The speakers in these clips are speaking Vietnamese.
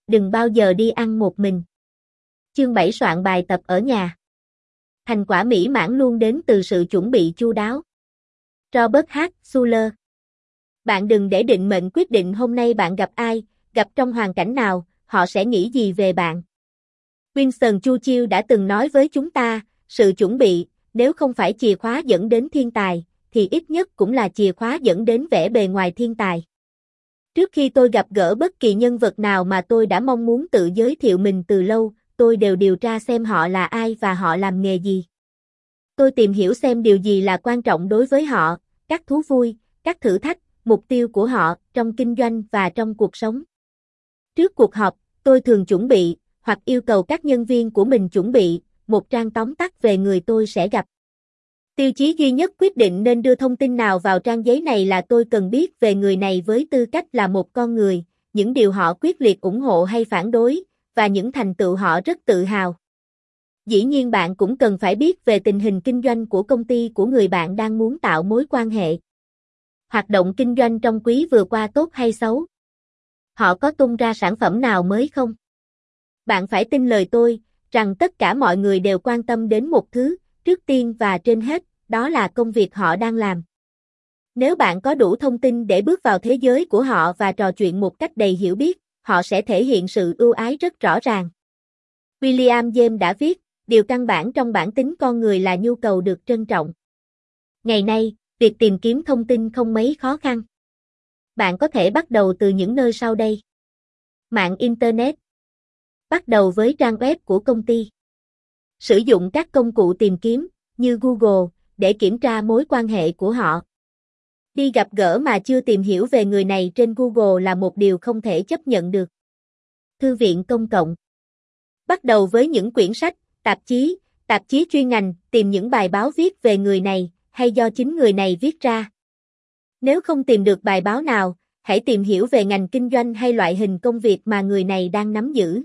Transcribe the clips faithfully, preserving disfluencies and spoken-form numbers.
đừng bao giờ đi ăn một mình. Chương bảy soạn bài tập ở nhà. Thành quả mỹ mãn luôn đến từ sự chuẩn bị chu đáo. Robert H. Schuller. Bạn đừng để định mệnh quyết định hôm nay bạn gặp ai, gặp trong hoàn cảnh nào, họ sẽ nghĩ gì về bạn. Winston Churchill đã từng nói với chúng ta, sự chuẩn bị, nếu không phải chìa khóa dẫn đến thiên tài, thì ít nhất cũng là chìa khóa dẫn đến vẻ bề ngoài thiên tài. Trước khi tôi gặp gỡ bất kỳ nhân vật nào mà tôi đã mong muốn tự giới thiệu mình từ lâu, tôi đều điều tra xem họ là ai và họ làm nghề gì. Tôi tìm hiểu xem điều gì là quan trọng đối với họ, các thú vui, các thử thách, mục tiêu của họ trong kinh doanh và trong cuộc sống. Trước cuộc họp, tôi thường chuẩn bị, hoặc yêu cầu các nhân viên của mình chuẩn bị, một trang tóm tắt về người tôi sẽ gặp. Tiêu chí duy nhất quyết định nên đưa thông tin nào vào trang giấy này là tôi cần biết về người này với tư cách là một con người, những điều họ quyết liệt ủng hộ hay phản đối, và những thành tựu họ rất tự hào. Dĩ nhiên bạn cũng cần phải biết về tình hình kinh doanh của công ty của người bạn đang muốn tạo mối quan hệ. Hoạt động kinh doanh trong quý vừa qua tốt hay xấu? Họ có tung ra sản phẩm nào mới không? Bạn phải tin lời tôi, rằng tất cả mọi người đều quan tâm đến một thứ, trước tiên và trên hết, đó là công việc họ đang làm. Nếu bạn có đủ thông tin để bước vào thế giới của họ và trò chuyện một cách đầy hiểu biết, họ sẽ thể hiện sự ưu ái rất rõ ràng. William James đã viết, điều căn bản trong bản tính con người là nhu cầu được trân trọng. Ngày nay, việc tìm kiếm thông tin không mấy khó khăn. Bạn có thể bắt đầu từ những nơi sau đây. Mạng Internet. Bắt đầu với trang web của công ty. Sử dụng các công cụ tìm kiếm, như Google, để kiểm tra mối quan hệ của họ. Đi gặp gỡ mà chưa tìm hiểu về người này trên Google là một điều không thể chấp nhận được. Thư viện công cộng. Bắt đầu với những quyển sách, tạp chí, tạp chí chuyên ngành, tìm những bài báo viết về người này, hay do chính người này viết ra. Nếu không tìm được bài báo nào, hãy tìm hiểu về ngành kinh doanh hay loại hình công việc mà người này đang nắm giữ.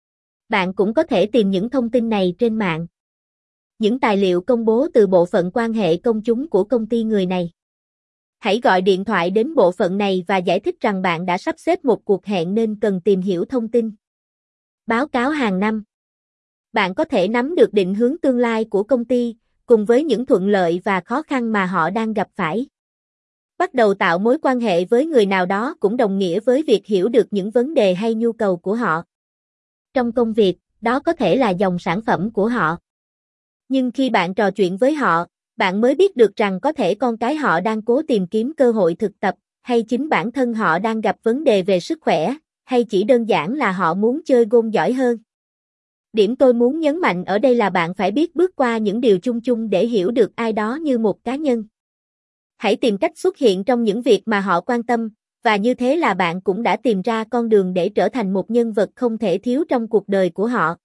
Bạn cũng có thể tìm những thông tin này trên mạng. Những tài liệu công bố từ bộ phận quan hệ công chúng của công ty người này. Hãy gọi điện thoại đến bộ phận này và giải thích rằng bạn đã sắp xếp một cuộc hẹn nên cần tìm hiểu thông tin. Báo cáo hàng năm. Bạn có thể nắm được định hướng tương lai của công ty, cùng với những thuận lợi và khó khăn mà họ đang gặp phải. Bắt đầu tạo mối quan hệ với người nào đó cũng đồng nghĩa với việc hiểu được những vấn đề hay nhu cầu của họ. Trong công việc, đó có thể là dòng sản phẩm của họ. Nhưng khi bạn trò chuyện với họ, bạn mới biết được rằng có thể con cái họ đang cố tìm kiếm cơ hội thực tập, hay chính bản thân họ đang gặp vấn đề về sức khỏe, hay chỉ đơn giản là họ muốn chơi golf giỏi hơn. Điểm tôi muốn nhấn mạnh ở đây là bạn phải biết bước qua những điều chung chung để hiểu được ai đó như một cá nhân. Hãy tìm cách xuất hiện trong những việc mà họ quan tâm, và như thế là bạn cũng đã tìm ra con đường để trở thành một nhân vật không thể thiếu trong cuộc đời của họ.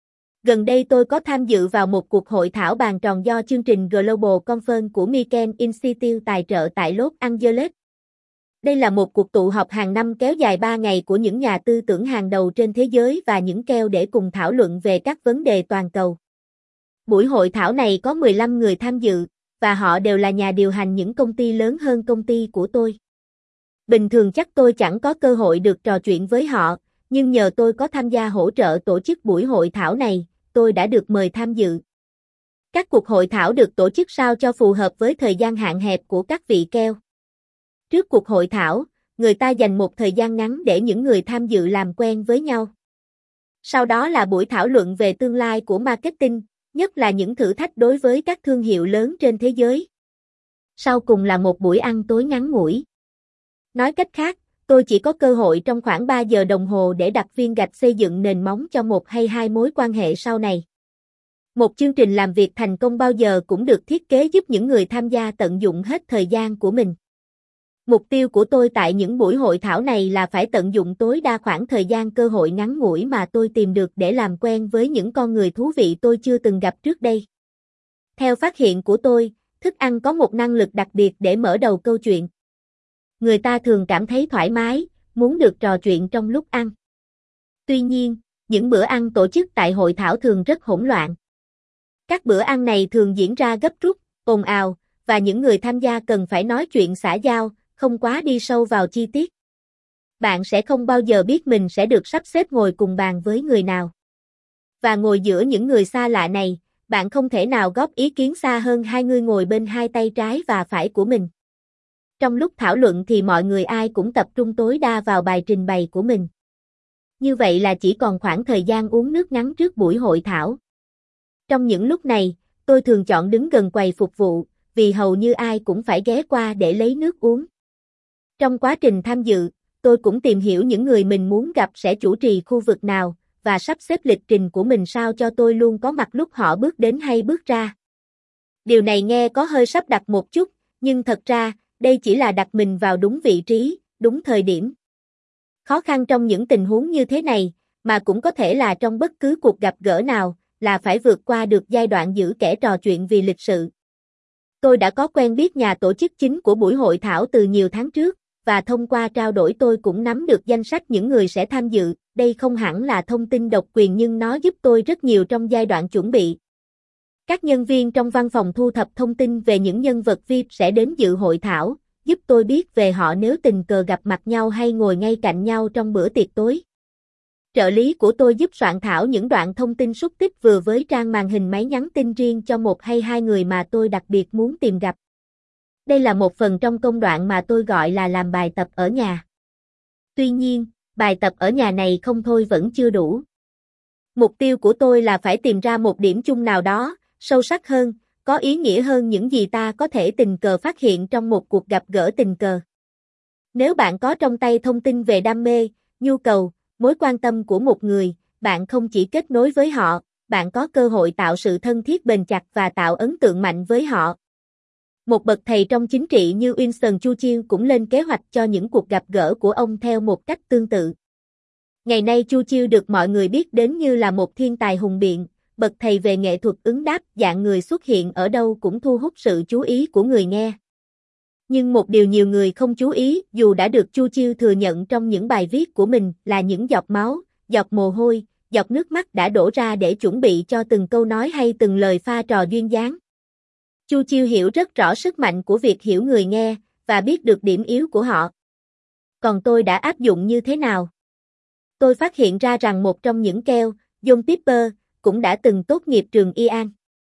Gần đây tôi có tham dự vào một cuộc hội thảo bàn tròn do chương trình Global Conference của Milken Institute tài trợ tại Los Angeles. Đây là một cuộc tụ họp hàng năm kéo dài ba ngày của những nhà tư tưởng hàng đầu trên thế giới và những keo để cùng thảo luận về các vấn đề toàn cầu. Buổi hội thảo này có mười lăm người tham dự, và họ đều là nhà điều hành những công ty lớn hơn công ty của tôi. Bình thường chắc tôi chẳng có cơ hội được trò chuyện với họ, nhưng nhờ tôi có tham gia hỗ trợ tổ chức buổi hội thảo này, tôi đã được mời tham dự. Các cuộc hội thảo được tổ chức sao cho phù hợp với thời gian hạn hẹp của các vị keo. Trước cuộc hội thảo, người ta dành một thời gian ngắn để những người tham dự làm quen với nhau. Sau đó là buổi thảo luận về tương lai của marketing, nhất là những thử thách đối với các thương hiệu lớn trên thế giới. Sau cùng là một buổi ăn tối ngắn ngủi. Nói cách khác, tôi chỉ có cơ hội trong khoảng ba giờ đồng hồ để đặt viên gạch xây dựng nền móng cho một hay hai mối quan hệ sau này. Một chương trình làm việc thành công bao giờ cũng được thiết kế giúp những người tham gia tận dụng hết thời gian của mình. Mục tiêu của tôi tại những buổi hội thảo này là phải tận dụng tối đa khoảng thời gian cơ hội ngắn ngủi mà tôi tìm được để làm quen với những con người thú vị tôi chưa từng gặp trước đây. Theo phát hiện của tôi, thức ăn có một năng lực đặc biệt để mở đầu câu chuyện. Người ta thường cảm thấy thoải mái, muốn được trò chuyện trong lúc ăn. Tuy nhiên, những bữa ăn tổ chức tại hội thảo thường rất hỗn loạn. Các bữa ăn này thường diễn ra gấp rút, ồn ào, và những người tham gia cần phải nói chuyện xã giao, không quá đi sâu vào chi tiết. Bạn sẽ không bao giờ biết mình sẽ được sắp xếp ngồi cùng bàn với người nào. Và ngồi giữa những người xa lạ này, bạn không thể nào góp ý kiến xa hơn hai người ngồi bên hai tay trái và phải của mình. Trong lúc thảo luận thì mọi người ai cũng tập trung tối đa vào bài trình bày của mình. Như vậy là chỉ còn khoảng thời gian uống nước ngắn trước buổi hội thảo. Trong những lúc này, tôi thường chọn đứng gần quầy phục vụ, vì hầu như ai cũng phải ghé qua để lấy nước uống. Trong quá trình tham dự, tôi cũng tìm hiểu những người mình muốn gặp sẽ chủ trì khu vực nào, và sắp xếp lịch trình của mình sao cho tôi luôn có mặt lúc họ bước đến hay bước ra. Điều này nghe có hơi sắp đặt một chút, nhưng thật ra, đây chỉ là đặt mình vào đúng vị trí, đúng thời điểm. Khó khăn trong những tình huống như thế này, mà cũng có thể là trong bất cứ cuộc gặp gỡ nào, là phải vượt qua được giai đoạn giữ kẻ trò chuyện vì lịch sự. Tôi đã có quen biết nhà tổ chức chính của buổi hội thảo từ nhiều tháng trước, và thông qua trao đổi tôi cũng nắm được danh sách những người sẽ tham dự. Đây không hẳn là thông tin độc quyền nhưng nó giúp tôi rất nhiều trong giai đoạn chuẩn bị. Các nhân viên trong văn phòng thu thập thông tin về những nhân vật vi ai pi sẽ đến dự hội thảo, giúp tôi biết về họ nếu tình cờ gặp mặt nhau hay ngồi ngay cạnh nhau trong bữa tiệc tối. Trợ lý của tôi giúp soạn thảo những đoạn thông tin xúc tích vừa với trang màn hình máy nhắn tin riêng cho một hay hai người mà tôi đặc biệt muốn tìm gặp. Đây là một phần trong công đoạn mà tôi gọi là làm bài tập ở nhà. Tuy nhiên, bài tập ở nhà này không thôi vẫn chưa đủ. Mục tiêu của tôi là phải tìm ra một điểm chung nào đó, sâu sắc hơn, có ý nghĩa hơn những gì ta có thể tình cờ phát hiện trong một cuộc gặp gỡ tình cờ. Nếu bạn có trong tay thông tin về đam mê, nhu cầu, mối quan tâm của một người, bạn không chỉ kết nối với họ, bạn có cơ hội tạo sự thân thiết bền chặt và tạo ấn tượng mạnh với họ. Một bậc thầy trong chính trị như Winston Churchill cũng lên kế hoạch cho những cuộc gặp gỡ của ông theo một cách tương tự. Ngày nay Churchill được mọi người biết đến như là một thiên tài hùng biện, bậc thầy về nghệ thuật ứng đáp, dạng người xuất hiện ở đâu cũng thu hút sự chú ý của người nghe. Nhưng một điều nhiều người không chú ý, dù đã được Churchill thừa nhận trong những bài viết của mình, là những giọt máu, giọt mồ hôi, giọt nước mắt đã đổ ra để chuẩn bị cho từng câu nói hay từng lời pha trò duyên dáng. Churchill hiểu rất rõ sức mạnh của việc hiểu người nghe, và biết được điểm yếu của họ. Còn tôi đã áp dụng như thế nào? Tôi phát hiện ra rằng một trong những keo, John Piper, cũng đã từng tốt nghiệp trường Yale.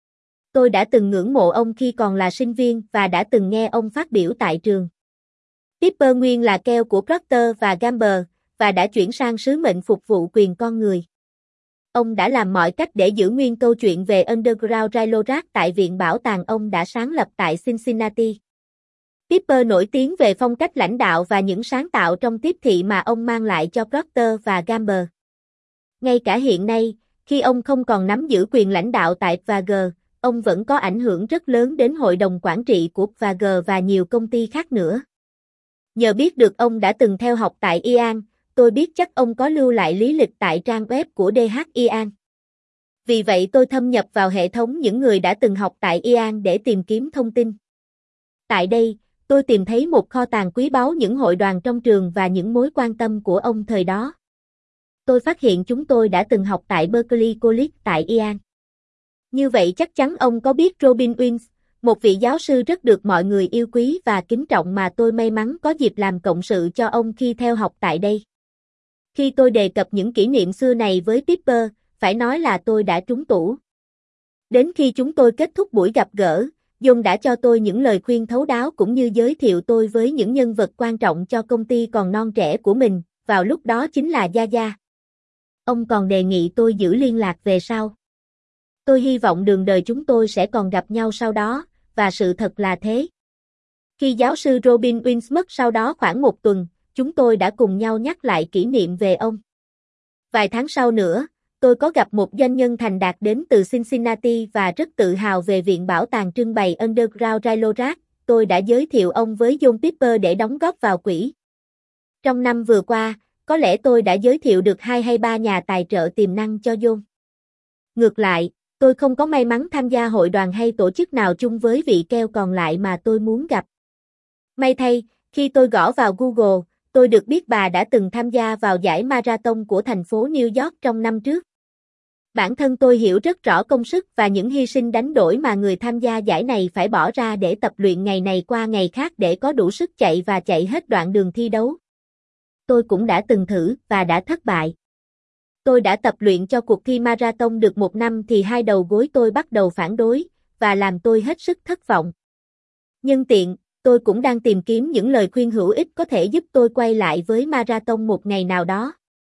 Tôi đã từng ngưỡng mộ ông khi còn là sinh viên và đã từng nghe ông phát biểu tại trường. Piper nguyên là keo của Procter và Gamble, và đã chuyển sang sứ mệnh phục vụ quyền con người. Ông đã làm mọi cách để giữ nguyên câu chuyện về Underground Railroad tại viện bảo tàng ông đã sáng lập tại Cincinnati. Piper nổi tiếng về phong cách lãnh đạo và những sáng tạo trong tiếp thị mà ông mang lại cho Procter và Gamble. Ngay cả hiện nay, khi ông không còn nắm giữ quyền lãnh đạo tại pê và giê, ông vẫn có ảnh hưởng rất lớn đến hội đồng quản trị của pê và giê và nhiều công ty khác nữa. Nhờ biết được ông đã từng theo học tại Yale, tôi biết chắc ông có lưu lại lý lịch tại trang web của đê hát Yale. Vì vậy tôi thâm nhập vào hệ thống những người đã từng học tại Yale để tìm kiếm thông tin. Tại đây, tôi tìm thấy một kho tàng quý báu những hội đoàn trong trường và những mối quan tâm của ông thời đó. Tôi phát hiện chúng tôi đã từng học tại Berkeley College tại Yale. Như vậy chắc chắn ông có biết Robin Williams, một vị giáo sư rất được mọi người yêu quý và kính trọng mà tôi may mắn có dịp làm cộng sự cho ông khi theo học tại đây. Khi tôi đề cập những kỷ niệm xưa này với Piper, phải nói là tôi đã trúng tủ. Đến khi chúng tôi kết thúc buổi gặp gỡ, John đã cho tôi những lời khuyên thấu đáo cũng như giới thiệu tôi với những nhân vật quan trọng cho công ty còn non trẻ của mình, vào lúc đó chính là Yaya. Ông còn đề nghị tôi giữ liên lạc về sau. Tôi hy vọng đường đời chúng tôi sẽ còn gặp nhau sau đó, và sự thật là thế. Khi giáo sư Robin Williams mất sau đó khoảng một tuần, chúng tôi đã cùng nhau nhắc lại kỷ niệm về ông. Vài tháng sau nữa, tôi có gặp một doanh nhân thành đạt đến từ Cincinnati và rất tự hào về viện bảo tàng trưng bày Underground Railroad. Tôi đã giới thiệu ông với John Piper để đóng góp vào quỹ. Trong năm vừa qua, có lẽ tôi đã giới thiệu được hai hay ba nhà tài trợ tiềm năng cho John. Ngược lại, tôi không có may mắn tham gia hội đoàn hay tổ chức nào chung với vị keo còn lại mà tôi muốn gặp. May thay, khi tôi gõ vào Google, tôi được biết bà đã từng tham gia vào giải marathon của thành phố New York trong năm trước. Bản thân tôi hiểu rất rõ công sức và những hy sinh đánh đổi mà người tham gia giải này phải bỏ ra để tập luyện ngày này qua ngày khác để có đủ sức chạy và chạy hết đoạn đường thi đấu. Tôi cũng đã từng thử và đã thất bại. Tôi đã tập luyện cho cuộc thi marathon được một năm thì hai đầu gối tôi bắt đầu phản đối, và làm tôi hết sức thất vọng. Nhân tiện, tôi cũng đang tìm kiếm những lời khuyên hữu ích có thể giúp tôi quay lại với marathon một ngày nào đó.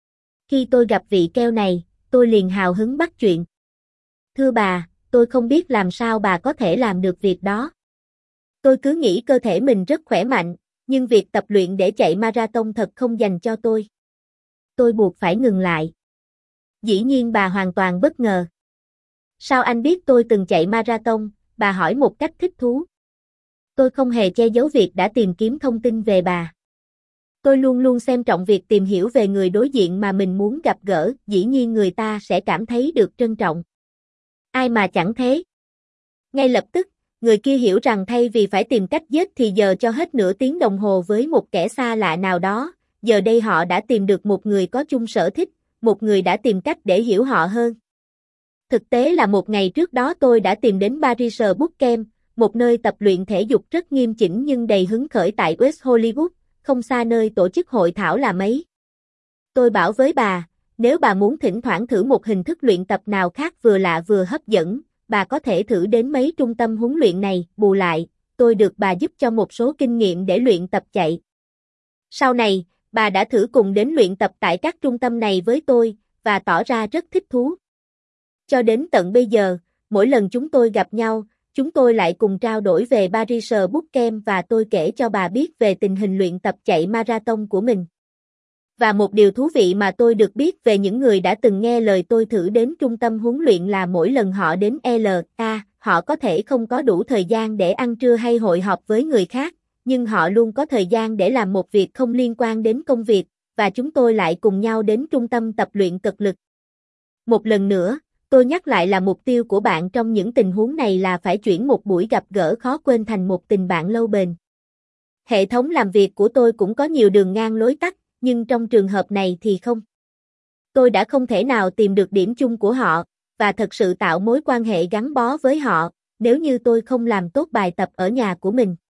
Khi tôi gặp vị keo này, tôi liền hào hứng bắt chuyện. Thưa bà, tôi không biết làm sao bà có thể làm được việc đó. Tôi cứ nghĩ cơ thể mình rất khỏe mạnh, nhưng việc tập luyện để chạy marathon thật không dành cho tôi. Tôi buộc phải ngừng lại. Dĩ nhiên bà hoàn toàn bất ngờ. Sao anh biết tôi từng chạy marathon? Bà hỏi một cách thích thú. Tôi không hề che giấu việc đã tìm kiếm thông tin về bà. Tôi luôn luôn xem trọng việc tìm hiểu về người đối diện mà mình muốn gặp gỡ, dĩ nhiên người ta sẽ cảm thấy được trân trọng. Ai mà chẳng thế. Ngay lập tức, người kia hiểu rằng thay vì phải tìm cách giết thì giờ cho hết nửa tiếng đồng hồ với một kẻ xa lạ nào đó, giờ đây họ đã tìm được một người có chung sở thích, một người đã tìm cách để hiểu họ hơn. Thực tế là một ngày trước đó tôi đã tìm đến Paris Bootcamp, một nơi tập luyện thể dục rất nghiêm chỉnh nhưng đầy hứng khởi tại West Hollywood, không xa nơi tổ chức hội thảo là mấy. Tôi bảo với bà, nếu bà muốn thỉnh thoảng thử một hình thức luyện tập nào khác vừa lạ vừa hấp dẫn, bà có thể thử đến mấy trung tâm huấn luyện này, bù lại, tôi được bà giúp cho một số kinh nghiệm để luyện tập chạy. Sau này, bà đã thử cùng đến luyện tập tại các trung tâm này với tôi, và tỏ ra rất thích thú. Cho đến tận bây giờ, mỗi lần chúng tôi gặp nhau, chúng tôi lại cùng trao đổi về Paris Bootcamp và tôi kể cho bà biết về tình hình luyện tập chạy marathon của mình. Và một điều thú vị mà tôi được biết về những người đã từng nghe lời tôi thử đến trung tâm huấn luyện là mỗi lần họ đến lờ a, họ có thể không có đủ thời gian để ăn trưa hay hội họp với người khác, nhưng họ luôn có thời gian để làm một việc không liên quan đến công việc, và chúng tôi lại cùng nhau đến trung tâm tập luyện cực lực. Một lần nữa, tôi nhắc lại là mục tiêu của bạn trong những tình huống này là phải chuyển một buổi gặp gỡ khó quên thành một tình bạn lâu bền. Hệ thống làm việc của tôi cũng có nhiều đường ngang lối tắt, nhưng trong trường hợp này thì không. Tôi đã không thể nào tìm được điểm chung của họ, và thật sự tạo mối quan hệ gắn bó với họ, nếu như tôi không làm tốt bài tập ở nhà của mình.